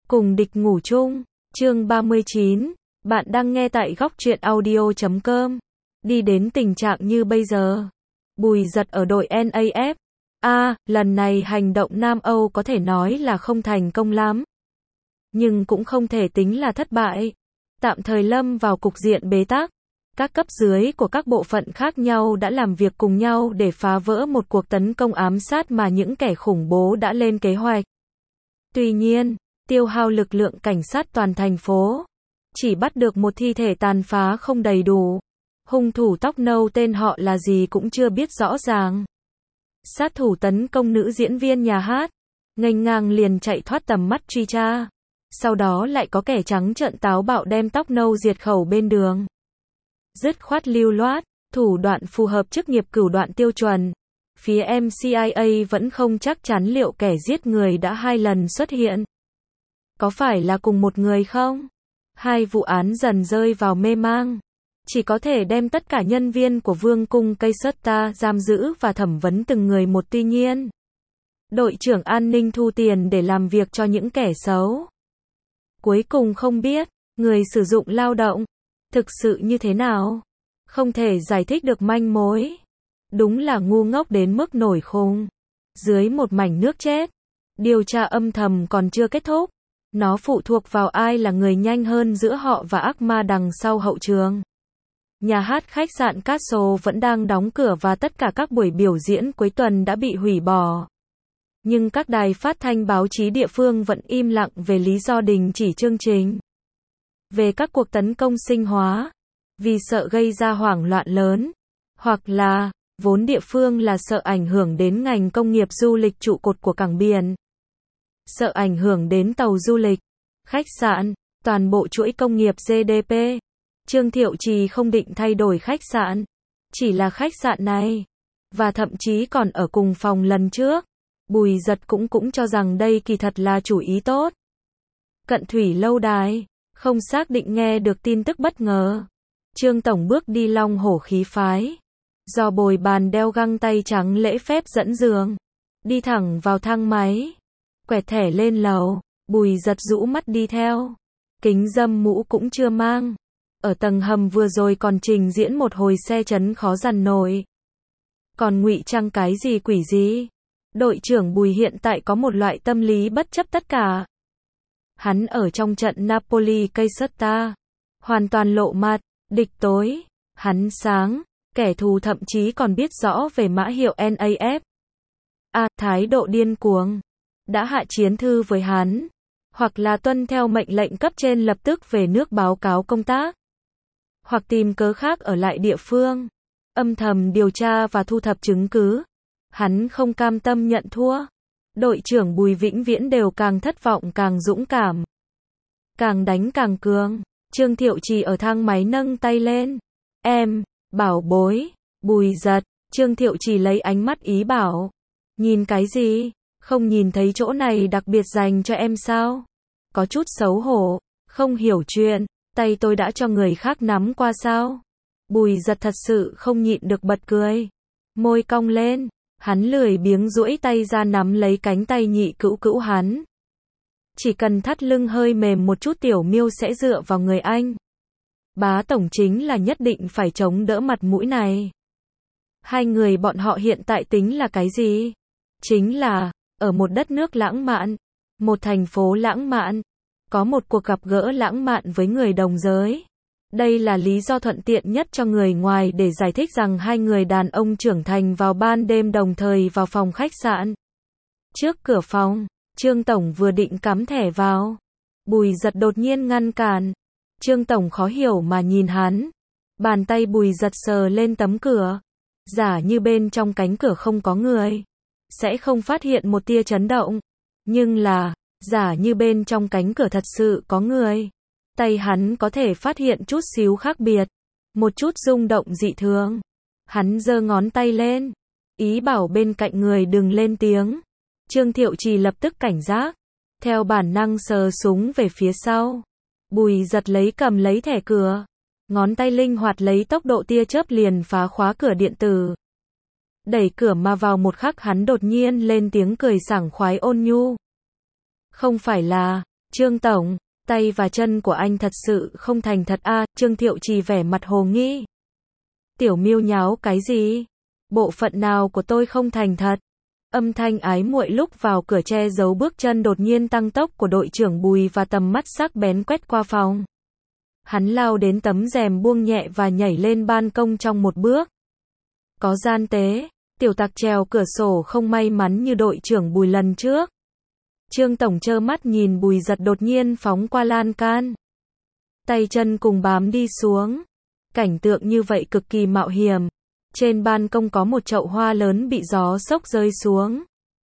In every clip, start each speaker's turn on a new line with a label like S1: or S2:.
S1: Cùng địch ngủ chung, chương 39, bạn đang nghe tại góc truyện audio.com. Đi đến tình trạng như bây giờ, Bùi Dật ở đội NAF. Lần này hành động Nam Âu có thể nói là không thành công lắm. Nhưng cũng không thể tính là thất bại. Tạm thời lâm vào cục diện bế tắc. Các cấp dưới của các bộ phận khác nhau đã làm việc cùng nhau để phá vỡ một cuộc tấn công ám sát mà những kẻ khủng bố đã lên kế hoạch. Tuy nhiên, tiêu hao lực lượng cảnh sát toàn thành phố. Chỉ bắt được một thi thể tàn phá không đầy đủ. Hung thủ tóc nâu tên họ là gì cũng chưa biết rõ ràng. Sát thủ tấn công nữ diễn viên nhà hát. Nghênh ngang liền chạy thoát tầm mắt truy tra. Sau đó lại có kẻ trắng trợn táo bạo đem tóc nâu diệt khẩu bên đường. Dứt khoát lưu loát, thủ đoạn phù hợp chức nghiệp cửu đoạn tiêu chuẩn. Phía MCIA vẫn không chắc chắn liệu kẻ giết người đã 2 lần xuất hiện. Có phải là cùng một người không? Hai vụ án dần rơi vào mê mang. Chỉ có thể đem tất cả nhân viên của Vương cung Kaysutta giam giữ và thẩm vấn từng người một. Tuy nhiên, đội trưởng an ninh thu tiền để làm việc cho những kẻ xấu. Cuối cùng không biết, người sử dụng lao động thực sự như thế nào? Không thể giải thích được manh mối. Đúng là ngu ngốc đến mức nổi khùng. Dưới một mảnh nước chết, điều tra âm thầm còn chưa kết thúc. Nó phụ thuộc vào ai là người nhanh hơn giữa họ và ác ma đằng sau hậu trường. Nhà hát khách sạn Castle vẫn đang đóng cửa và tất cả các buổi biểu diễn cuối tuần đã bị hủy bỏ. Nhưng các đài phát thanh báo chí địa phương vẫn im lặng về lý do đình chỉ chương trình. Về các cuộc tấn công sinh hóa, vì sợ gây ra hoảng loạn lớn, hoặc là, vốn địa phương là sợ ảnh hưởng đến ngành công nghiệp du lịch trụ cột của cảng biển. Sợ ảnh hưởng đến tàu du lịch, khách sạn, toàn bộ chuỗi công nghiệp GDP. Trương Thiệu Trì không định thay đổi khách sạn, chỉ là khách sạn này, và thậm chí còn ở cùng phòng lần trước. Bùi Dật cũng cho rằng đây kỳ thật là chủ ý tốt. Cận thủy lâu đài, không xác định nghe được tin tức bất ngờ. Trương Tổng bước đi long hổ khí phái. Do bồi bàn đeo găng tay trắng lễ phép dẫn giường. Đi thẳng vào thang máy. Quẹt thẻ lên lầu, Bùi Dật rũ mắt đi theo. Kính râm mũ cũng chưa mang. Ở tầng hầm vừa rồi còn trình diễn một hồi xe chấn khó dằn nổi. Còn ngụy trang cái gì quỷ gì? Đội trưởng Bùi hiện tại có một loại tâm lý bất chấp tất cả. Hắn ở trong trận Napoli Kaysutta, hoàn toàn lộ mặt, địch tối, hắn sáng, kẻ thù thậm chí còn biết rõ về mã hiệu NAF. Thái độ điên cuồng, đã hạ chiến thư với hắn, hoặc là tuân theo mệnh lệnh cấp trên lập tức về nước báo cáo công tác, hoặc tìm cớ khác ở lại địa phương, âm thầm điều tra và thu thập chứng cứ. Hắn không cam tâm nhận thua. Đội trưởng Bùi vĩnh viễn đều càng thất vọng càng dũng cảm. Càng đánh càng cường. Trương Thiệu Trì ở thang máy nâng tay lên. Em, bảo bối, Bùi Dật. Trương Thiệu Trì lấy ánh mắt ý bảo. Nhìn cái gì? Không nhìn thấy chỗ này đặc biệt dành cho em sao? Có chút xấu hổ, không hiểu chuyện. Tay tôi đã cho người khác nắm qua sao? Bùi Dật thật sự không nhịn được bật cười. Môi cong lên. Hắn lười biếng duỗi tay ra nắm lấy cánh tay nhị cữu hắn. Chỉ cần thắt lưng hơi mềm một chút tiểu miêu sẽ dựa vào người anh. Bá tổng chính là nhất định phải chống đỡ mặt mũi này. Hai người bọn họ hiện tại tính là cái gì? Chính là, ở một đất nước lãng mạn, một thành phố lãng mạn, có một cuộc gặp gỡ lãng mạn với người đồng giới. Đây là lý do thuận tiện nhất cho người ngoài để giải thích rằng hai người đàn ông trưởng thành vào ban đêm đồng thời vào phòng khách sạn. Trước cửa phòng, Trương Tổng vừa định cắm thẻ vào. Bùi Dật đột nhiên ngăn cản. Trương Tổng khó hiểu mà nhìn hắn. Bàn tay Bùi Dật sờ lên tấm cửa. Giả như bên trong cánh cửa không có người, sẽ không phát hiện một tia chấn động. Nhưng là, giả như bên trong cánh cửa thật sự có người. Tay hắn có thể phát hiện chút xíu khác biệt, một chút rung động dị thường. Hắn giơ ngón tay lên, ý bảo bên cạnh người đừng lên tiếng. Trương Thiệu Trì lập tức cảnh giác, theo bản năng sờ súng về phía sau. Bùi Dật cầm lấy thẻ cửa, ngón tay linh hoạt lấy tốc độ tia chớp liền phá khóa cửa điện tử. Đẩy cửa mà vào một khắc hắn đột nhiên lên tiếng cười sảng khoái ôn nhu. Không phải là, Trương Tổng, tay và chân của anh thật sự không thành thật à, Trương Thiệu Trì vẻ mặt hồ nghi. Tiểu Miêu nháo cái gì? Bộ phận nào của tôi không thành thật? Âm thanh ái muội lúc vào cửa che giấu bước chân đột nhiên tăng tốc của đội trưởng Bùi và tầm mắt sắc bén quét qua phòng. Hắn lao đến tấm rèm buông nhẹ và nhảy lên ban công trong một bước. Có gian tế, tiểu tặc trèo cửa sổ không may mắn như đội trưởng Bùi lần trước. Trương Tổng trơ mắt nhìn Bùi Giật đột nhiên phóng qua lan can. Tay chân cùng bám đi xuống. Cảnh tượng như vậy cực kỳ mạo hiểm. Trên ban công có một chậu hoa lớn bị gió xốc rơi xuống.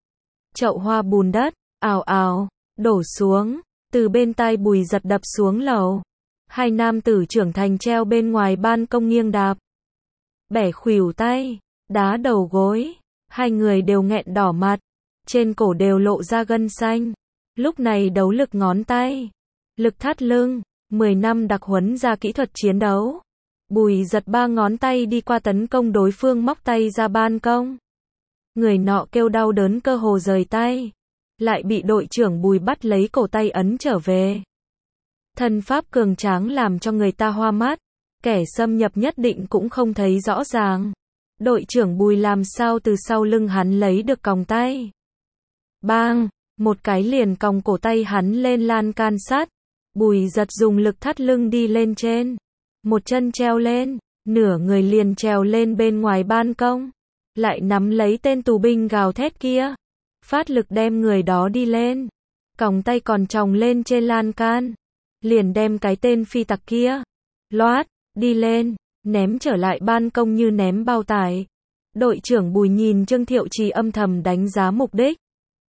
S1: Chậu hoa bùn đất, ào ào, đổ xuống, từ bên tai Bùi Giật đập xuống lầu. Hai nam tử trưởng thành treo bên ngoài ban công nghiêng đạp. Bẻ khuỷu tay, đá đầu gối, hai người đều nghẹn đỏ mặt, trên cổ đều lộ ra gân xanh. Lúc này đấu lực ngón tay, lực thắt lưng, 10 năm đặc huấn ra kỹ thuật chiến đấu. Bùi Giật 3 ngón tay đi qua tấn công đối phương móc tay ra ban công. Người nọ kêu đau đớn cơ hồ rời tay, lại bị đội trưởng Bùi bắt lấy cổ tay ấn trở về. Thân pháp cường tráng làm cho người ta hoa mắt, kẻ xâm nhập nhất định cũng không thấy rõ ràng. Đội trưởng Bùi làm sao từ sau lưng hắn lấy được còng tay. Bang, một cái liền còng cổ tay hắn lên lan can sắt. Bùi Giật dùng lực thắt lưng đi lên trên. Một chân treo lên, nửa người liền trèo lên bên ngoài ban công. Lại nắm lấy tên tù binh gào thét kia. Phát lực đem người đó đi lên. Còng tay còn chồng lên trên lan can. Liền đem cái tên phi tặc kia. Loát, đi lên, ném trở lại ban công như ném bao tải. Đội trưởng Bùi nhìn Trương Thiệu Trì âm thầm đánh giá mục đích.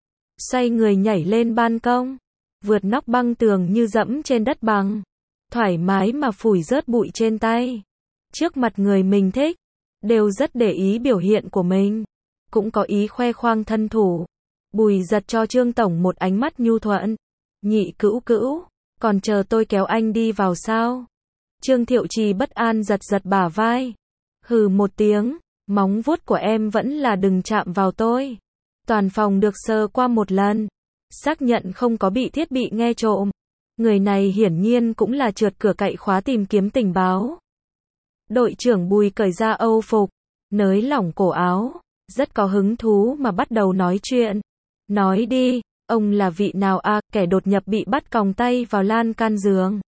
S1: Xoay người nhảy lên ban công. Vượt nóc băng tường như dẫm trên đất bằng. Thoải mái mà phủi rớt bụi trên tay. Trước mặt người mình thích. Đều rất để ý biểu hiện của mình. Cũng có ý khoe khoang thân thủ. Bùi Giật cho Trương Tổng một ánh mắt nhu thuận. Nhị cữu cữu, còn chờ tôi kéo anh đi vào sao? Trương Thiệu Trì bất an giật giật bả vai. Hừ một tiếng, móng vuốt của em vẫn là đừng chạm vào tôi. Toàn phòng được sờ qua một lần. Xác nhận không có bị thiết bị nghe trộm. Người này hiển nhiên cũng là trượt cửa cậy khóa tìm kiếm tình báo. Đội trưởng Bùi cởi ra âu phục, nới lỏng cổ áo, rất có hứng thú mà bắt đầu nói chuyện. Nói đi, ông là vị nào à, kẻ đột nhập bị bắt còng tay vào lan can giường.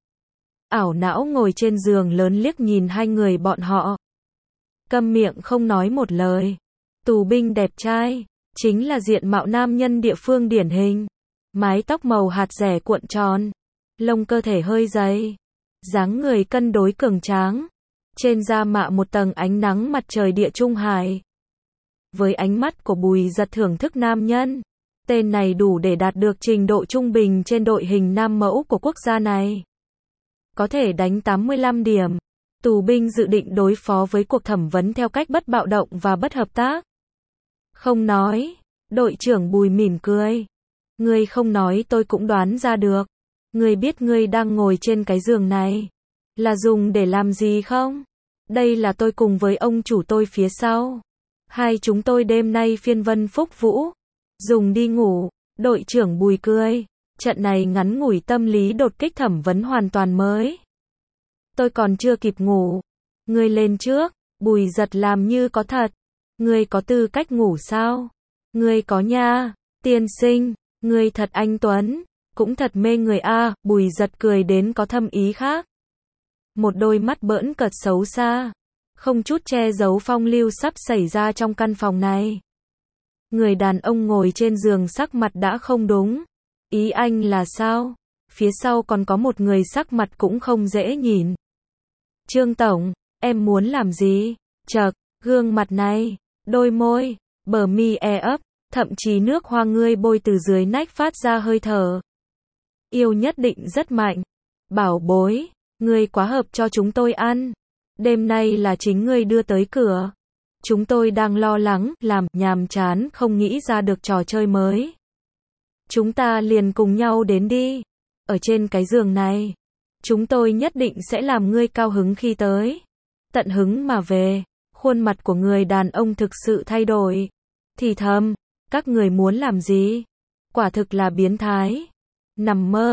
S1: Ảo não ngồi trên giường lớn liếc nhìn hai người bọn họ. Câm miệng không nói một lời. Tù binh đẹp trai, chính là diện mạo nam nhân địa phương điển hình. Mái tóc màu hạt dẻ cuộn tròn, lông cơ thể hơi dày, dáng người cân đối cường tráng. Trên da mạ một tầng ánh nắng mặt trời địa trung hải. Với ánh mắt của Bùi Giật thưởng thức nam nhân, tên này đủ để đạt được trình độ trung bình trên đội hình nam mẫu của quốc gia này. Có thể đánh 85 điểm. Tù binh dự định đối phó với cuộc thẩm vấn theo cách bất bạo động và bất hợp tác. Không nói. Đội trưởng Bùi mỉm cười. Ngươi không nói tôi cũng đoán ra được. Ngươi biết ngươi đang ngồi trên cái giường này là dùng để làm gì không? Đây là tôi cùng với ông chủ tôi phía sau. Hai chúng tôi đêm nay phiên vân phúc vũ. Dùng đi ngủ. Đội trưởng Bùi cười. Trận này ngắn ngủi tâm lý đột kích thẩm vấn hoàn toàn mới. Tôi còn chưa kịp ngủ. Ngươi lên trước. Bùi Giật làm như có thật. Ngươi có tư cách ngủ sao? Ngươi có nha. Tiên sinh. Ngươi thật anh tuấn. Cũng thật mê người a. Bùi Giật cười đến có thâm ý khác. Một đôi mắt bỡn cợt xấu xa. Không chút che giấu phong lưu sắp xảy ra trong căn phòng này. Người đàn ông ngồi trên giường sắc mặt đã không đúng. Ý anh là sao? Phía sau còn có một người sắc mặt cũng không dễ nhìn. Trương Tổng, em muốn làm gì? Chậc, gương mặt này, đôi môi, bờ mi ấp, thậm chí nước hoa ngươi bôi từ dưới nách phát ra hơi thở. Yêu nhất định rất mạnh. Bảo bối, ngươi quá hợp cho chúng tôi ăn. Đêm nay là chính ngươi đưa tới cửa. Chúng tôi đang lo lắng, làm, nhàm chán, không nghĩ ra được trò chơi mới. Chúng ta liền cùng nhau đến đi. Ở trên cái giường này, chúng tôi nhất định sẽ làm ngươi cao hứng khi tới. Tận hứng mà về. Khuôn mặt của người đàn ông thực sự thay đổi. Thì thầm, các người muốn làm gì? Quả thực là biến thái. Nằm mơ.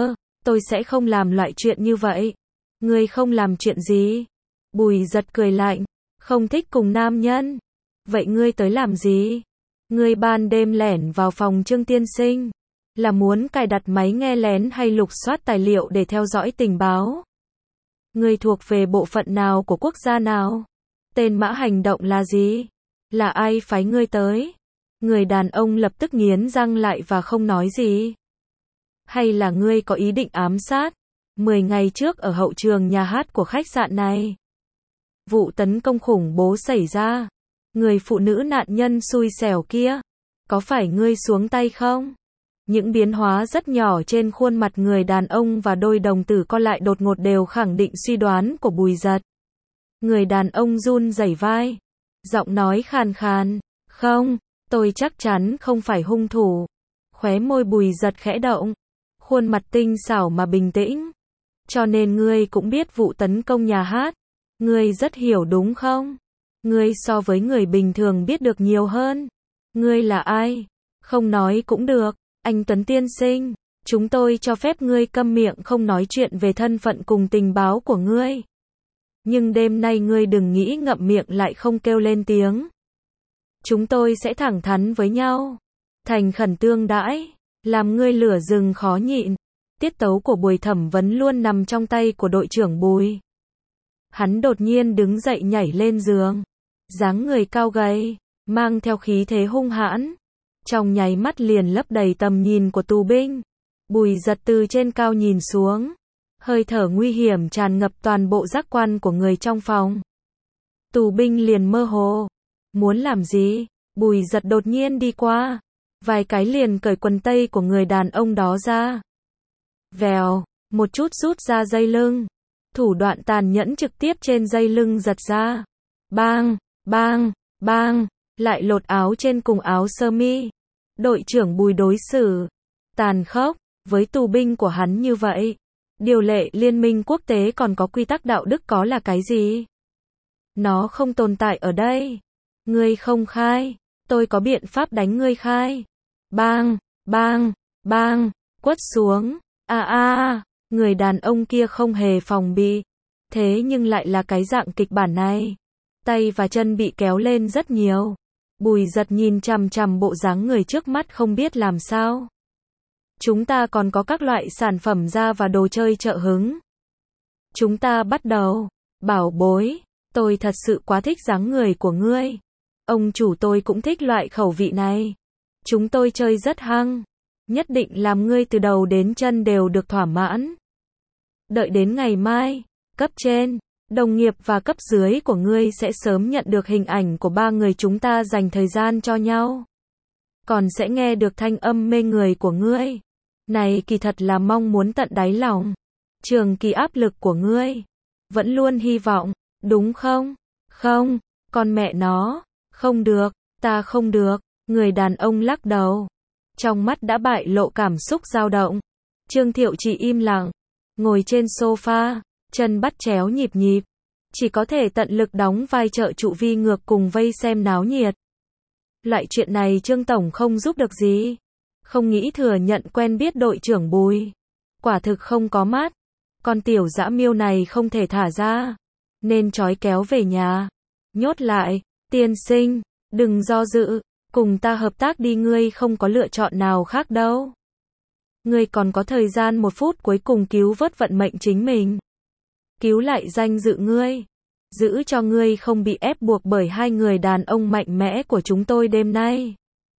S1: tôi sẽ không làm loại chuyện như vậy. Ngươi không làm chuyện gì? Bùi Giật cười lạnh, không thích cùng nam nhân. Vậy ngươi tới làm gì? Ngươi ban đêm lẻn vào phòng Trương tiên sinh, là muốn cài đặt máy nghe lén hay lục soát tài liệu để theo dõi tình báo? Ngươi thuộc về bộ phận nào của quốc gia nào? Tên mã hành động là gì? Là ai phái ngươi tới? Người đàn ông lập tức nghiến răng lại và không nói gì. Hay là ngươi có ý định ám sát? 10 ngày trước ở hậu trường nhà hát của khách sạn này, vụ tấn công khủng bố xảy ra. Người phụ nữ nạn nhân xui xẻo kia, có phải ngươi xuống tay không? Những biến hóa rất nhỏ trên khuôn mặt người đàn ông và đôi đồng tử co lại đột ngột đều khẳng định suy đoán của Bùi Giật. Người đàn ông run rẩy vai, giọng nói khàn khàn, không, tôi chắc chắn không phải hung thủ. Khóe môi Bùi Giật khẽ động, khuôn mặt tinh xảo mà bình tĩnh. Cho nên ngươi cũng biết vụ tấn công nhà hát. Ngươi rất hiểu đúng không? Ngươi so với người bình thường biết được nhiều hơn. Ngươi là ai? Không nói cũng được. Anh Tuấn tiên sinh, chúng tôi cho phép ngươi câm miệng không nói chuyện về thân phận cùng tình báo của ngươi. Nhưng đêm nay ngươi đừng nghĩ ngậm miệng lại không kêu lên tiếng. Chúng tôi sẽ thẳng thắn với nhau, thành khẩn tương đãi, làm ngươi lửa rừng khó nhịn. Tiết tấu của buổi thẩm vấn luôn nằm trong tay của đội trưởng Bùi. Hắn đột nhiên đứng dậy nhảy lên giường, dáng người cao gầy, mang theo khí thế hung hãn, trong nháy mắt liền lấp đầy tầm nhìn của tù binh. Bùi Giật từ trên cao nhìn xuống, hơi thở nguy hiểm tràn ngập toàn bộ giác quan của người trong phòng. Tù binh liền mơ hồ, muốn làm gì? Bùi Giật đột nhiên đi qua, vài cái liền cởi quần tây của người đàn ông đó ra. Vèo, một chút rút ra dây lưng, thủ đoạn tàn nhẫn trực tiếp trên dây lưng giật ra. Bang, bang, bang, lại lột áo trên cùng áo sơ mi. Đội trưởng Bùi đối xử tàn khốc với tù binh của hắn như vậy. Điều lệ liên minh quốc tế còn có quy tắc đạo đức có là cái gì? Nó không tồn tại ở đây. Ngươi không khai, tôi có biện pháp đánh ngươi khai. Bang, bang, bang, quất xuống. Người đàn ông kia không hề phòng bị. Thế nhưng lại là cái dạng kịch bản này. Tay và chân bị kéo lên rất nhiều. Bùi Giật nhìn chằm chằm bộ dáng người trước mắt không biết làm sao. Chúng ta còn có các loại sản phẩm da và đồ chơi trợ hứng. Chúng ta bắt đầu. Bảo bối, tôi thật sự quá thích dáng người của ngươi. Ông chủ tôi cũng thích loại khẩu vị này. Chúng tôi chơi rất hăng. Nhất định làm ngươi từ đầu đến chân đều được thỏa mãn. Đợi đến ngày mai, cấp trên, đồng nghiệp và cấp dưới của ngươi sẽ sớm nhận được hình ảnh của ba người chúng ta dành thời gian cho nhau. Còn sẽ nghe được thanh âm mê người của ngươi. Này kỳ thật là mong muốn tận đáy lòng. Trường kỳ áp lực của ngươi. Vẫn luôn hy vọng, đúng không? Không, con mẹ nó. Không được, ta không được. Người đàn ông lắc đầu. Trong mắt đã bại lộ cảm xúc dao động. Trương Thiệu chỉ im lặng, ngồi trên sofa, chân bắt chéo nhịp nhịp. Chỉ có thể tận lực đóng vai trợ trụ vi ngược cùng vây xem náo nhiệt. Loại chuyện này Trương Tổng không giúp được gì. Không nghĩ thừa nhận quen biết đội trưởng Bùi. Quả thực không có mắt. Con tiểu dã miêu này không thể thả ra. Nên trói kéo về nhà. Nhốt lại. Tiên sinh, đừng do dự. Cùng ta hợp tác đi, ngươi không có lựa chọn nào khác đâu. Ngươi còn có thời gian 1 phút cuối cùng cứu vớt vận mệnh chính mình. Cứu lại danh dự ngươi. Giữ cho ngươi không bị ép buộc bởi hai người đàn ông mạnh mẽ của chúng tôi đêm nay.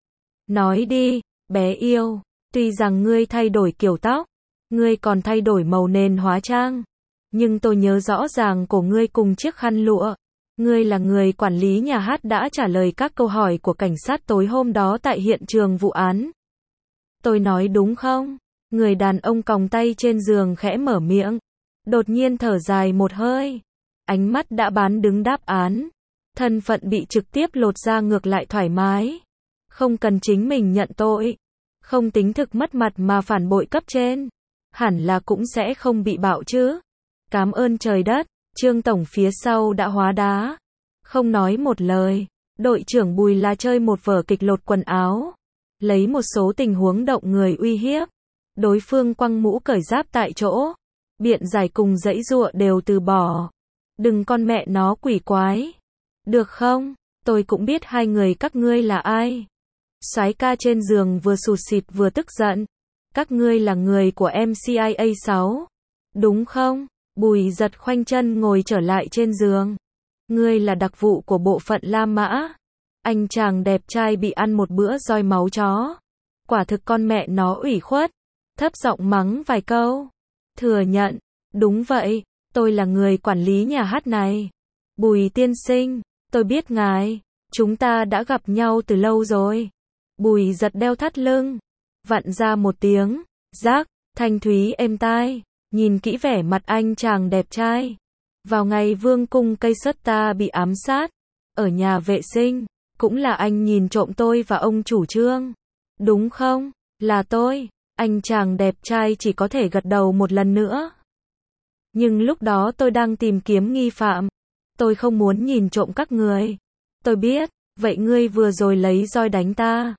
S1: Nói đi, bé yêu. Tuy rằng ngươi thay đổi kiểu tóc, ngươi còn thay đổi màu nền hóa trang. Nhưng tôi nhớ rõ ràng cổ ngươi cùng chiếc khăn lụa. Ngươi là người quản lý nhà hát đã trả lời các câu hỏi của cảnh sát tối hôm đó tại hiện trường vụ án. Tôi nói đúng không? Người đàn ông còng tay trên giường khẽ mở miệng. Đột nhiên thở dài một hơi. Ánh mắt đã bán đứng đáp án. Thân phận bị trực tiếp lột ra ngược lại thoải mái. Không cần chính mình nhận tội. Không tính thực mất mặt mà phản bội cấp trên. Hẳn là cũng sẽ không bị bạo chứ. Cảm ơn trời đất. Trương Tổng phía sau đã hóa đá. Không nói một lời. Đội trưởng Bùi là chơi một vở kịch lột quần áo. Lấy một số tình huống động người uy hiếp. Đối phương quăng mũ cởi giáp tại chỗ. Biện giải cùng giãy giụa đều từ bỏ. Đừng con mẹ nó quỷ quái. Được không? Tôi cũng biết hai người các ngươi là ai. Soái ca trên giường vừa sụt sịt vừa tức giận. Các ngươi là người của MCIA 6. Đúng không? Bùi Giật khoanh chân ngồi trở lại trên giường. Ngươi là đặc vụ của bộ phận La Mã. Anh chàng đẹp trai bị ăn một bữa roi máu chó. Quả thực con mẹ nó ủy khuất. Thấp giọng mắng vài câu. Thừa nhận. Đúng vậy, tôi là người quản lý nhà hát này. Bùi tiên sinh, tôi biết ngài. Chúng ta đã gặp nhau từ lâu rồi. Bùi Giật đeo thắt lưng. Vặn ra một tiếng. Rác, thanh thúy êm tai. Nhìn kỹ vẻ mặt anh chàng đẹp trai. Vào ngày vương cung cây sất ta bị ám sát. Ở nhà vệ sinh. Cũng là anh nhìn trộm tôi và ông chủ Trương. Đúng không? Là tôi. Anh chàng đẹp trai chỉ có thể gật đầu một lần nữa. Nhưng lúc đó tôi đang tìm kiếm nghi phạm. Tôi không muốn nhìn trộm các người. Tôi biết. Vậy ngươi vừa rồi lấy roi đánh ta.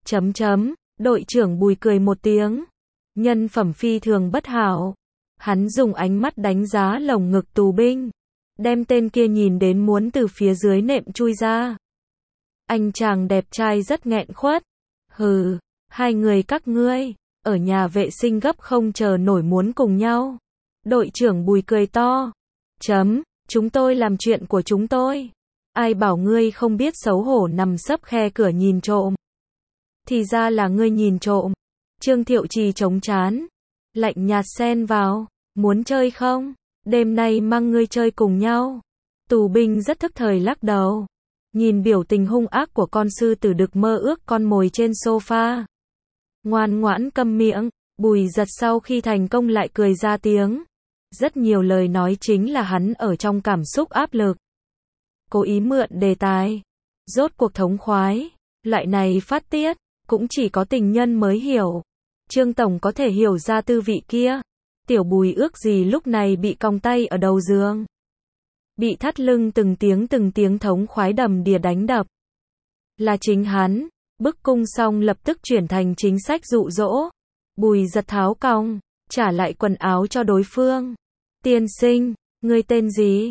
S1: Đội trưởng Bùi cười một tiếng. Nhân phẩm phi thường bất hảo. Hắn dùng ánh mắt đánh giá lồng ngực tù binh. Đem tên kia nhìn đến muốn từ phía dưới nệm chui ra. Anh chàng đẹp trai rất nghẹn khuất. Hừ, hai người các ngươi, ở nhà vệ sinh gấp không chờ nổi muốn cùng nhau. Đội trưởng Bùi cười to. Chúng tôi làm chuyện của chúng tôi. Ai bảo ngươi không biết xấu hổ nằm sấp khe cửa nhìn trộm. Thì ra là ngươi nhìn trộm. Trương Thiệu Trì chống trán. Lạnh nhạt xen vào. Muốn chơi không? Đêm nay mang ngươi chơi cùng nhau. Tù binh rất thức thời lắc đầu. Nhìn biểu tình hung ác của con sư tử đực mơ ước con mồi trên sofa. Ngoan ngoãn câm miệng. Bùi Giật sau khi thành công lại cười ra tiếng. Rất nhiều lời nói chính là hắn ở trong cảm xúc áp lực. Cố ý mượn đề tài. Rốt cuộc thống khoái. Loại này phát tiết. Cũng chỉ có tình nhân mới hiểu. Trương Tổng có thể hiểu ra tư vị kia. Tiểu Bùi ước gì lúc này bị còng tay ở đầu giường. Bị thắt lưng từng tiếng thống khoái đầm đìa đánh đập. Là chính hắn. Bức cung xong lập tức chuyển thành chính sách dụ dỗ. Bùi Giật tháo còng. Trả lại quần áo cho đối phương. Tiên sinh, ngươi tên gì?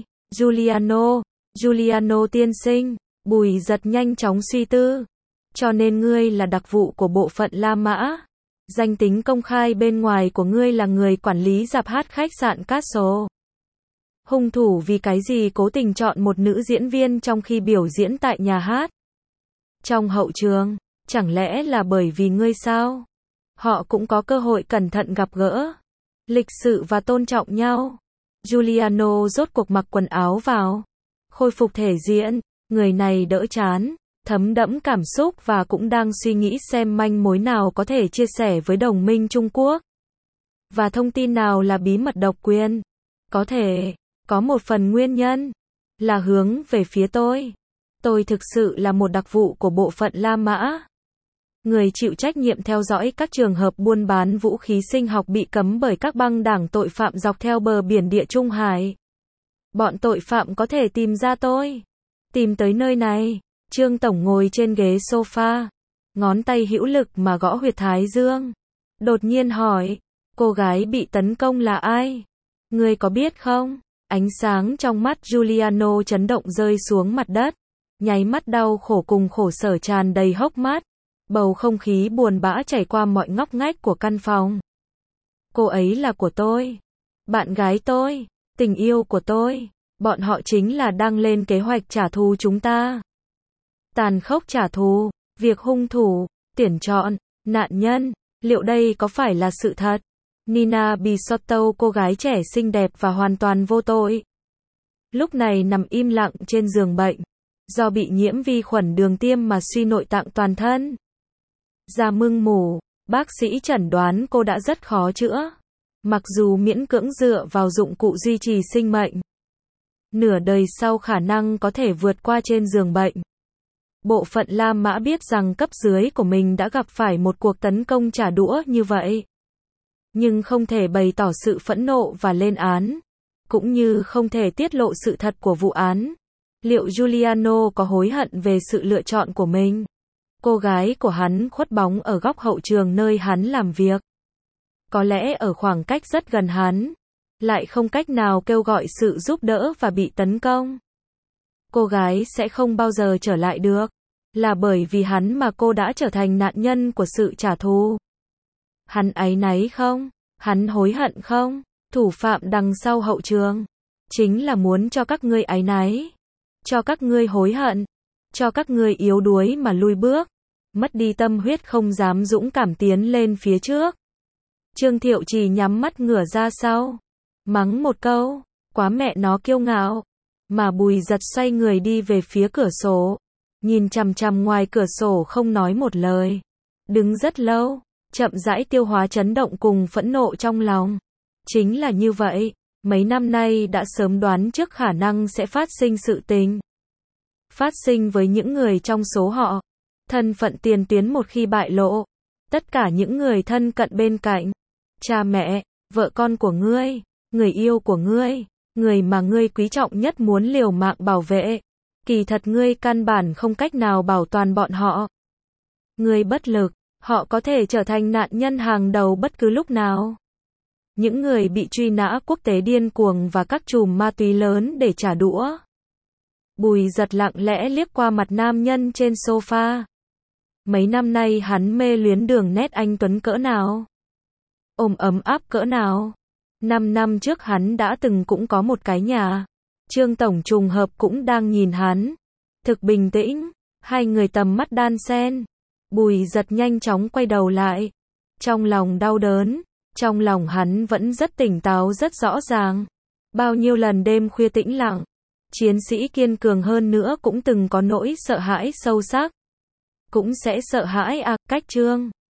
S1: Giuliano tiên sinh. Bùi Giật nhanh chóng suy tư. Cho nên ngươi là đặc vụ của bộ phận La Mã. Danh tính công khai bên ngoài của ngươi là người quản lý rạp hát khách sạn Castle. Hung thủ vì cái gì cố tình chọn một nữ diễn viên trong khi biểu diễn tại nhà hát? Trong hậu trường, chẳng lẽ là bởi vì ngươi sao? Họ cũng có cơ hội cẩn thận gặp gỡ, lịch sự và tôn trọng nhau. Giuliano rốt cuộc mặc quần áo vào, khôi phục thể diện, người này đỡ chán, thấm đẫm cảm xúc và cũng đang suy nghĩ xem manh mối nào có thể chia sẻ với đồng minh Trung Quốc. Và thông tin nào là bí mật độc quyền. Có thể, có một phần nguyên nhân là hướng về phía tôi. Tôi thực sự là một đặc vụ của bộ phận La Mã. Người chịu trách nhiệm theo dõi các trường hợp buôn bán vũ khí sinh học bị cấm bởi các băng đảng tội phạm dọc theo bờ biển Địa Trung Hải. Bọn tội phạm có thể tìm ra tôi. Tìm tới nơi này. Trương Tổng ngồi trên ghế sofa. Ngón tay hữu lực mà gõ huyệt thái dương. Đột nhiên hỏi. Cô gái bị tấn công là ai? Ngươi có biết không? Ánh sáng trong mắt Giuliano chấn động rơi xuống mặt đất. Nháy mắt đau khổ cùng khổ sở tràn đầy hốc mắt. Bầu không khí buồn bã chảy qua mọi ngóc ngách của căn phòng. Cô ấy là của tôi. Bạn gái tôi. Tình yêu của tôi. Bọn họ chính là đang lên kế hoạch trả thù chúng ta. Tàn khốc trả thù. Việc hung thủ, tuyển chọn, nạn nhân. Liệu đây có phải là sự thật? Nina Bisotto, cô gái trẻ xinh đẹp và hoàn toàn vô tội, lúc này nằm im lặng trên giường bệnh. Do bị nhiễm vi khuẩn đường tiêm mà suy nội tạng toàn thân. Da mưng mủ, bác sĩ chẩn đoán cô đã rất khó chữa. Mặc dù miễn cưỡng dựa vào dụng cụ duy trì sinh mệnh. Nửa đời sau khả năng có thể vượt qua trên giường bệnh. Bộ phận La Mã biết rằng cấp dưới của mình đã gặp phải một cuộc tấn công trả đũa như vậy. Nhưng không thể bày tỏ sự phẫn nộ và lên án. Cũng như không thể tiết lộ sự thật của vụ án. Liệu Giuliano có hối hận về sự lựa chọn của mình? Cô gái của hắn khuất bóng ở góc hậu trường nơi hắn làm việc. có lẽ ở khoảng cách rất gần hắn, lại không cách nào kêu gọi sự giúp đỡ và bị tấn công. Cô gái sẽ không bao giờ trở lại được. Là bởi vì hắn mà cô đã trở thành nạn nhân của sự trả thù. Hắn áy náy không? Hắn hối hận không? Thủ phạm đằng sau hậu trường chính là muốn cho các ngươi áy náy, cho các ngươi hối hận, cho các ngươi yếu đuối mà lui bước, mất đi tâm huyết không dám dũng cảm tiến lên phía trước. Trương Thiệu Trì nhắm mắt ngửa ra sau, mắng một câu, quá mẹ nó kiêu ngạo, mà Bùi Giật xoay người đi về phía cửa sổ, nhìn chằm chằm ngoài cửa sổ không nói một lời, đứng rất lâu, chậm rãi tiêu hóa chấn động cùng phẫn nộ trong lòng. Chính là như vậy, mấy năm nay đã sớm đoán trước khả năng sẽ phát sinh sự tình. Phát sinh với những người trong số họ, thân phận tiền tuyến một khi bại lộ, tất cả những người thân cận bên cạnh, cha mẹ, vợ con của ngươi, người yêu của ngươi, người mà ngươi quý trọng nhất muốn liều mạng bảo vệ, kỳ thật ngươi căn bản không cách nào bảo toàn bọn họ. Ngươi bất lực, họ có thể trở thành nạn nhân hàng đầu bất cứ lúc nào. Những người bị truy nã quốc tế điên cuồng và các chùm ma túy lớn để trả đũa. Bùi Giật lặng lẽ liếc qua mặt nam nhân trên sofa. Mấy năm nay hắn mê luyến đường nét anh tuấn cỡ nào, ôm ấm áp cỡ nào. 5 năm trước hắn đã từng cũng có một cái nhà. Trương tổng trùng hợp cũng đang nhìn hắn. Thực bình tĩnh, hai người tầm mắt đan xen. Bùi Giật nhanh chóng quay đầu lại. Trong lòng đau đớn, trong lòng hắn vẫn rất tỉnh táo rất rõ ràng. Bao nhiêu lần đêm khuya tĩnh lặng, chiến sĩ kiên cường hơn nữa cũng từng có nỗi sợ hãi sâu sắc. Cũng sẽ sợ hãi cách Trương